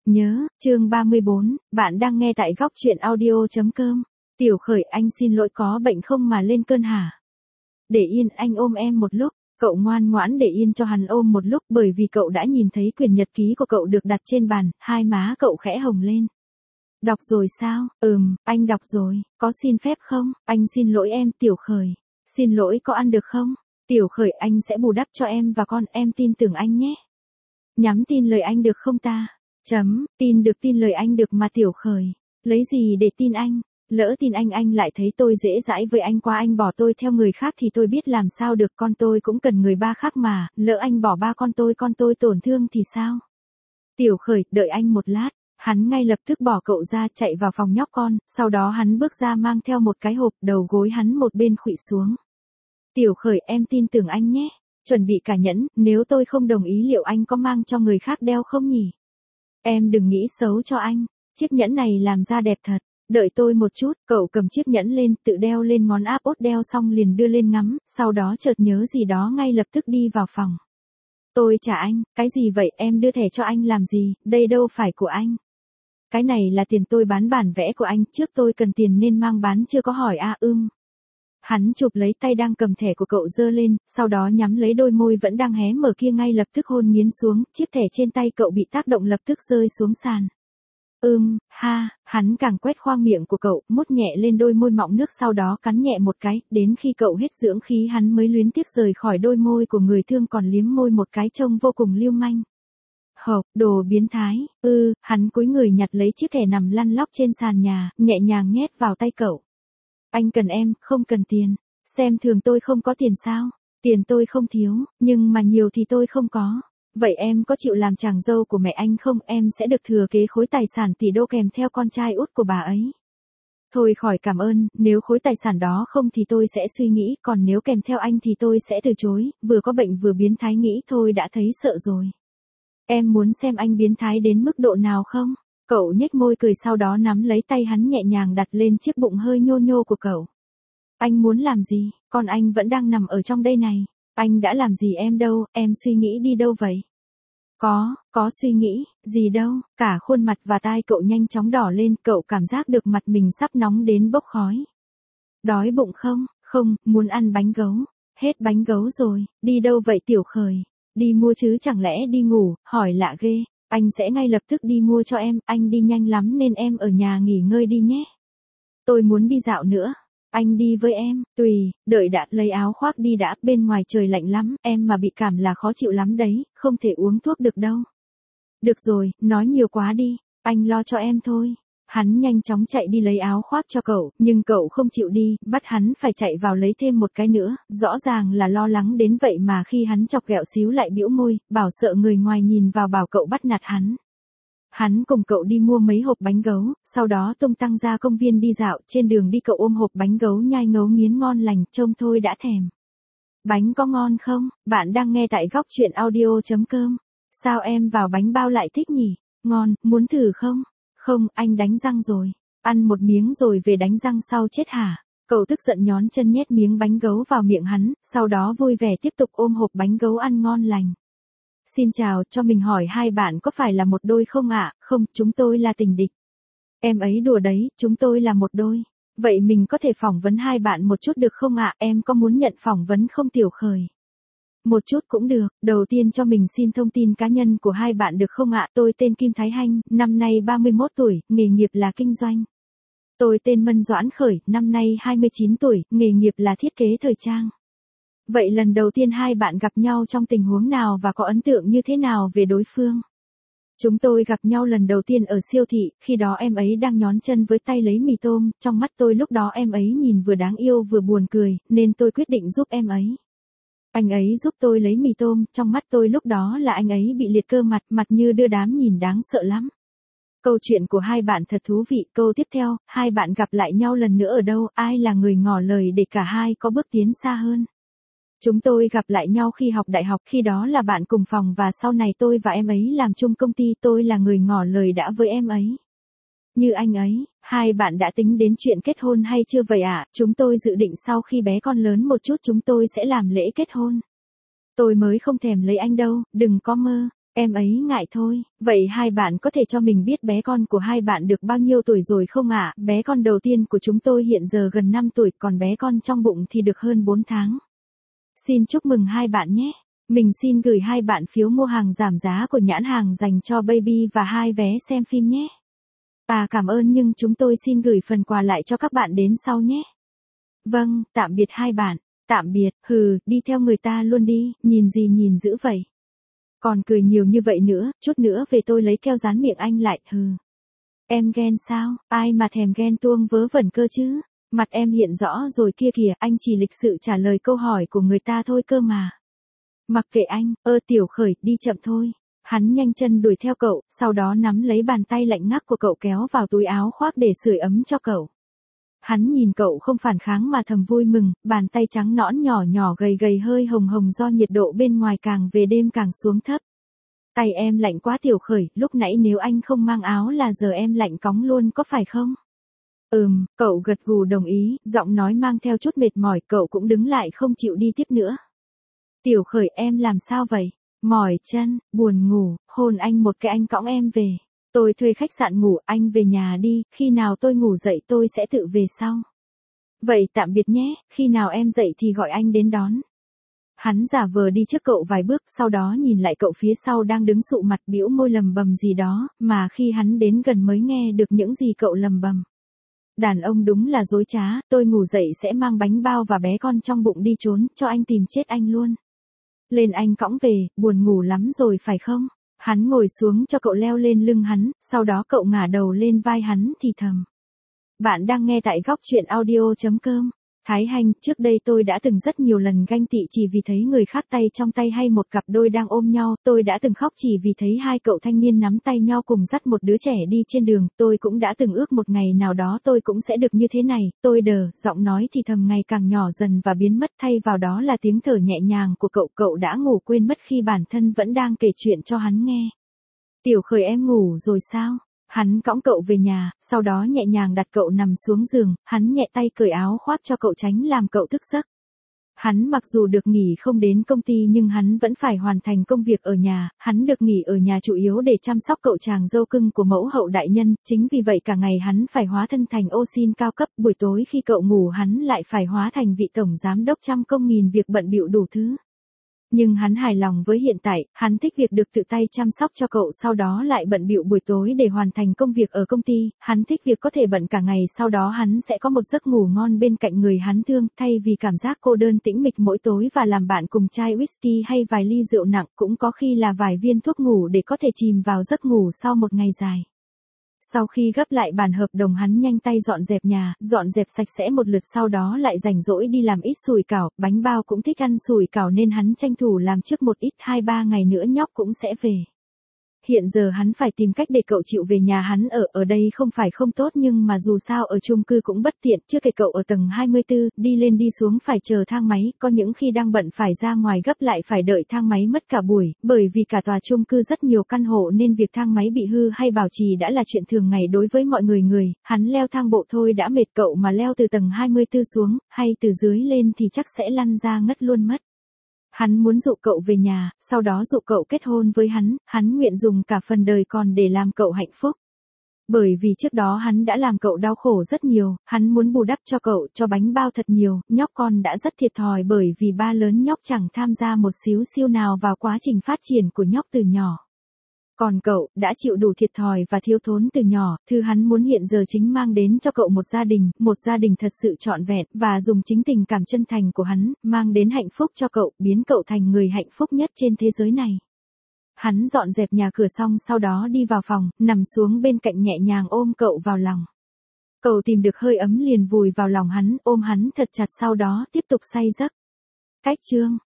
Nhớ, chương 34, bạn đang nghe tại góc truyện audio.com. Tiểu Khởi, anh xin lỗi, có bệnh không mà lên cơn hả? Để yên, anh ôm em một lúc. Cậu ngoan ngoãn để yên cho hắn ôm một lúc, bởi vì cậu đã nhìn thấy quyển nhật ký của cậu được đặt trên bàn, hai má cậu khẽ hồng lên. Đọc rồi sao? Anh đọc rồi, có xin phép không? Anh xin lỗi em, Tiểu Khởi. Xin lỗi, có ăn được không? Tiểu Khởi, anh sẽ bù đắp cho em và con, em tin tưởng anh nhé. Nhắm tin lời anh được không ta? Tin được, tin lời anh được mà Tiểu Khởi. Lấy gì để tin anh? Lỡ tin anh lại thấy tôi dễ dãi với anh quá, anh bỏ tôi theo người khác thì tôi biết làm sao được, con tôi cũng cần người ba khác mà, lỡ anh bỏ ba con tôi tổn thương thì sao? Tiểu Khởi, đợi anh một lát. Hắn ngay lập tức bỏ cậu ra, chạy vào phòng nhóc con, sau đó hắn bước ra mang theo một cái hộp, đầu gối hắn một bên khuỵu xuống. Tiểu Khởi, em tin tưởng anh nhé. Chuẩn bị cả nhẫn, nếu tôi không đồng ý liệu anh có mang cho người khác đeo không nhỉ? Em đừng nghĩ xấu cho anh, chiếc nhẫn này làm ra đẹp thật. Đợi tôi một chút, cậu cầm chiếc nhẫn lên, tự đeo lên ngón áp út, đeo xong liền đưa lên ngắm, sau đó chợt nhớ gì đó ngay lập tức đi vào phòng. Tôi trả anh, cái gì vậy, em đưa thẻ cho anh làm gì, đây đâu phải của anh. Cái này là tiền tôi bán bản vẽ của anh, trước tôi cần tiền nên mang bán, chưa có hỏi à. Hắn chụp lấy tay đang cầm thẻ của cậu giơ lên, sau đó nhắm lấy đôi môi vẫn đang hé mở kia, ngay lập tức hôn nghiến xuống, chiếc thẻ trên tay cậu bị tác động lập tức rơi xuống sàn. Hắn càng quét khoang miệng của cậu, mút nhẹ lên đôi môi mọng nước, sau đó cắn nhẹ một cái, đến khi cậu hết dưỡng khí hắn mới luyến tiếc rời khỏi đôi môi của người thương, còn liếm môi một cái trông vô cùng lưu manh. Đồ biến thái. Hắn cúi người nhặt lấy chiếc thẻ nằm lăn lóc trên sàn nhà, nhẹ nhàng nhét vào tay cậu. Anh cần em, không cần tiền. Xem thường tôi không có tiền sao? Tiền tôi không thiếu, nhưng mà nhiều thì tôi không có. Vậy em có chịu làm chàng dâu của mẹ anh không? Em sẽ được thừa kế khối tài sản tỷ đô kèm theo con trai út của bà ấy. Thôi khỏi cảm ơn, nếu khối tài sản đó không thì tôi sẽ suy nghĩ, còn nếu kèm theo anh thì tôi sẽ từ chối, vừa có bệnh vừa biến thái nghĩ thôi đã thấy sợ rồi. Em muốn xem anh biến thái đến mức độ nào không? Cậu nhếch môi cười, sau đó nắm lấy tay hắn nhẹ nhàng đặt lên chiếc bụng hơi nhô nhô của cậu. Anh muốn làm gì? Con anh vẫn đang nằm ở trong đây này. Anh đã làm gì em đâu, em suy nghĩ đi đâu vậy? Có suy nghĩ, gì đâu, cả khuôn mặt và tai cậu nhanh chóng đỏ lên, cậu cảm giác được mặt mình sắp nóng đến bốc khói. Đói bụng không? Không, muốn ăn bánh gấu. Hết bánh gấu rồi, đi đâu vậy Tiểu Khởi? Đi mua chứ chẳng lẽ đi ngủ, hỏi lạ ghê. Anh sẽ ngay lập tức đi mua cho em, anh đi nhanh lắm nên em ở nhà nghỉ ngơi đi nhé. Tôi muốn đi dạo nữa. Anh đi với em, tùy, đợi đã, lấy áo khoác đi đã, bên ngoài trời lạnh lắm, em mà bị cảm là khó chịu lắm đấy, không thể uống thuốc được đâu. Được rồi, nói nhiều quá đi, anh lo cho em thôi. Hắn nhanh chóng chạy đi lấy áo khoác cho cậu, nhưng cậu không chịu đi, bắt hắn phải chạy vào lấy thêm một cái nữa, rõ ràng là lo lắng đến vậy mà khi hắn chọc ghẹo xíu lại bĩu môi, bảo sợ người ngoài nhìn vào bảo cậu bắt nạt hắn. Hắn cùng cậu đi mua mấy hộp bánh gấu, sau đó tung tăng ra công viên đi dạo, trên đường đi cậu ôm hộp bánh gấu nhai ngấu nghiến ngon lành, trông thôi đã thèm. Bánh có ngon không? Bạn đang nghe tại góc truyện audio.com. Sao em vào bánh bao lại thích nhỉ? Ngon, muốn thử không? Không, anh đánh răng rồi. Ăn một miếng rồi về đánh răng sau chết hả? Cậu tức giận nhón chân nhét miếng bánh gấu vào miệng hắn, sau đó vui vẻ tiếp tục ôm hộp bánh gấu ăn ngon lành. Xin chào, cho mình hỏi hai bạn có phải là một đôi không ạ? Không, chúng tôi là tình địch. Em ấy đùa đấy, chúng tôi là một đôi. Vậy mình có thể phỏng vấn hai bạn một chút được không ạ? Em có muốn nhận phỏng vấn không Tiểu Khởi? Một chút cũng được, đầu tiên cho mình xin thông tin cá nhân của hai bạn được không ạ? Tôi tên Kim Thái Hanh, năm nay 31 tuổi, nghề nghiệp là kinh doanh. Tôi tên Mân Doãn Khởi, năm nay 29 tuổi, nghề nghiệp là thiết kế thời trang. Vậy lần đầu tiên hai bạn gặp nhau trong tình huống nào và có ấn tượng như thế nào về đối phương? Chúng tôi gặp nhau lần đầu tiên ở siêu thị, khi đó em ấy đang nhón chân với tay lấy mì tôm, trong mắt tôi lúc đó em ấy nhìn vừa đáng yêu vừa buồn cười, nên tôi quyết định giúp em ấy. Anh ấy giúp tôi lấy mì tôm, trong mắt tôi lúc đó là anh ấy bị liệt cơ mặt, mặt như đưa đám, nhìn đáng sợ lắm. Câu chuyện của hai bạn thật thú vị, câu tiếp theo, hai bạn gặp lại nhau lần nữa ở đâu, ai là người ngỏ lời để cả hai có bước tiến xa hơn? Chúng tôi gặp lại nhau khi học đại học, khi đó là bạn cùng phòng và sau này tôi và em ấy làm chung công ty, tôi là người ngỏ lời đã với em ấy. Như anh ấy, hai bạn đã tính đến chuyện kết hôn hay chưa vậy ạ? Chúng tôi dự định sau khi bé con lớn một chút chúng tôi sẽ làm lễ kết hôn. Tôi mới không thèm lấy anh đâu, đừng có mơ. Em ấy ngại thôi, vậy hai bạn có thể cho mình biết bé con của hai bạn được bao nhiêu tuổi rồi không ạ? Bé con đầu tiên của chúng tôi hiện giờ gần 5 tuổi, còn bé con trong bụng thì được hơn 4 tháng. Xin chúc mừng hai bạn nhé. Mình xin gửi hai bạn phiếu mua hàng giảm giá của nhãn hàng dành cho baby và 2 vé xem phim nhé. Cảm ơn, nhưng chúng tôi xin gửi phần quà lại cho các bạn đến sau nhé. Vâng, tạm biệt hai bạn. Tạm biệt, đi theo người ta luôn đi, nhìn gì nhìn dữ vậy. Còn cười nhiều như vậy nữa, chút nữa về tôi lấy keo dán miệng anh lại, Em ghen sao, ai mà thèm ghen tuông vớ vẩn cơ chứ. Mặt em hiện rõ rồi kia kìa, anh chỉ lịch sự trả lời câu hỏi của người ta thôi cơ mà. Mặc kệ anh, Tiểu Khởi, đi chậm thôi. Hắn nhanh chân đuổi theo cậu, sau đó nắm lấy bàn tay lạnh ngắt của cậu kéo vào túi áo khoác để sưởi ấm cho cậu. Hắn nhìn cậu không phản kháng mà thầm vui mừng, bàn tay trắng nõn nhỏ nhỏ gầy gầy hơi hồng hồng do nhiệt độ bên ngoài càng về đêm càng xuống thấp. Tay em lạnh quá Tiểu Khởi, lúc nãy nếu anh không mang áo là giờ em lạnh cóng luôn có phải không? Cậu gật gù đồng ý, giọng nói mang theo chút mệt mỏi, cậu cũng đứng lại không chịu đi tiếp nữa. Tiểu Khởi, em làm sao vậy? Mỏi chân, buồn ngủ, hôn anh một cái anh cõng em về. Tôi thuê khách sạn ngủ, anh về nhà đi, khi nào tôi ngủ dậy tôi sẽ tự về sau. Vậy tạm biệt nhé, khi nào em dậy thì gọi anh đến đón. Hắn giả vờ đi trước cậu vài bước, sau đó nhìn lại cậu phía sau đang đứng sụ mặt bĩu môi lầm bầm gì đó, mà khi hắn đến gần mới nghe được những gì cậu lầm bầm. Đàn ông đúng là dối trá, tôi ngủ dậy sẽ mang bánh bao và bé con trong bụng đi trốn, cho anh tìm chết anh luôn. Lên anh cõng về, buồn ngủ lắm rồi phải không? Hắn ngồi xuống cho cậu leo lên lưng hắn, sau đó cậu ngả đầu lên vai hắn thì thầm. Bạn đang nghe tại góc truyện audio.com. Thái Hành, trước đây tôi đã từng rất nhiều lần ganh tị chỉ vì thấy người khác tay trong tay hay một cặp đôi đang ôm nhau, tôi đã từng khóc chỉ vì thấy hai cậu thanh niên nắm tay nhau cùng dắt một đứa trẻ đi trên đường, tôi cũng đã từng ước một ngày nào đó tôi cũng sẽ được như thế này, tôi giọng nói thì thầm ngày càng nhỏ dần và biến mất, thay vào đó là tiếng thở nhẹ nhàng của cậu đã ngủ quên mất khi bản thân vẫn đang kể chuyện cho hắn nghe. Tiểu Khởi, em ngủ rồi sao? Hắn cõng cậu về nhà, sau đó nhẹ nhàng đặt cậu nằm xuống giường, hắn nhẹ tay cởi áo khoác cho cậu tránh làm cậu thức giấc. Hắn mặc dù được nghỉ không đến công ty nhưng hắn vẫn phải hoàn thành công việc ở nhà, hắn được nghỉ ở nhà chủ yếu để chăm sóc cậu chàng dâu cưng của mẫu hậu đại nhân, chính vì vậy cả ngày hắn phải hóa thân thành ô sin cao cấp, buổi tối khi cậu ngủ hắn lại phải hóa thành vị tổng giám đốc trăm công nghìn việc bận bịu đủ thứ. Nhưng hắn hài lòng với hiện tại, hắn thích việc được tự tay chăm sóc cho cậu sau đó lại bận bịu buổi tối để hoàn thành công việc ở công ty, hắn thích việc có thể bận cả ngày sau đó hắn sẽ có một giấc ngủ ngon bên cạnh người hắn thương, thay vì cảm giác cô đơn tĩnh mịch mỗi tối và làm bạn cùng chai whisky hay vài ly rượu nặng, cũng có khi là vài viên thuốc ngủ để có thể chìm vào giấc ngủ sau một ngày dài. Sau khi gấp lại bản hợp đồng hắn nhanh tay dọn dẹp nhà, dọn dẹp sạch sẽ một lượt sau đó lại rảnh rỗi đi làm ít sủi cảo, bánh bao cũng thích ăn sủi cảo nên hắn tranh thủ làm trước một ít 2-3 ngày nữa nhóc cũng sẽ về. Hiện giờ hắn phải tìm cách để cậu chịu về nhà hắn ở đây không phải không tốt nhưng mà dù sao ở chung cư cũng bất tiện, chưa kể cậu ở tầng 24, đi lên đi xuống phải chờ thang máy, có những khi đang bận phải ra ngoài gấp lại phải đợi thang máy mất cả buổi, bởi vì cả tòa chung cư rất nhiều căn hộ nên việc thang máy bị hư hay bảo trì đã là chuyện thường ngày đối với mọi người, hắn leo thang bộ thôi đã mệt, cậu mà leo từ tầng 24 xuống, hay từ dưới lên thì chắc sẽ lăn ra ngất luôn mất. Hắn muốn dụ cậu về nhà, sau đó dụ cậu kết hôn với hắn nguyện dùng cả phần đời còn để làm cậu hạnh phúc. Bởi vì trước đó hắn đã làm cậu đau khổ rất nhiều, hắn muốn bù đắp cho cậu, cho bánh bao thật nhiều, nhóc con đã rất thiệt thòi bởi vì ba lớn nhóc chẳng tham gia một xíu xiu nào vào quá trình phát triển của nhóc từ nhỏ. Còn cậu, đã chịu đủ thiệt thòi và thiếu thốn từ nhỏ, thứ hắn muốn hiện giờ chính mang đến cho cậu một gia đình thật sự trọn vẹn, và dùng chính tình cảm chân thành của hắn, mang đến hạnh phúc cho cậu, biến cậu thành người hạnh phúc nhất trên thế giới này. Hắn dọn dẹp nhà cửa xong sau đó đi vào phòng, nằm xuống bên cạnh nhẹ nhàng ôm cậu vào lòng. Cậu tìm được hơi ấm liền vùi vào lòng hắn, ôm hắn thật chặt sau đó tiếp tục say giấc. Cách chương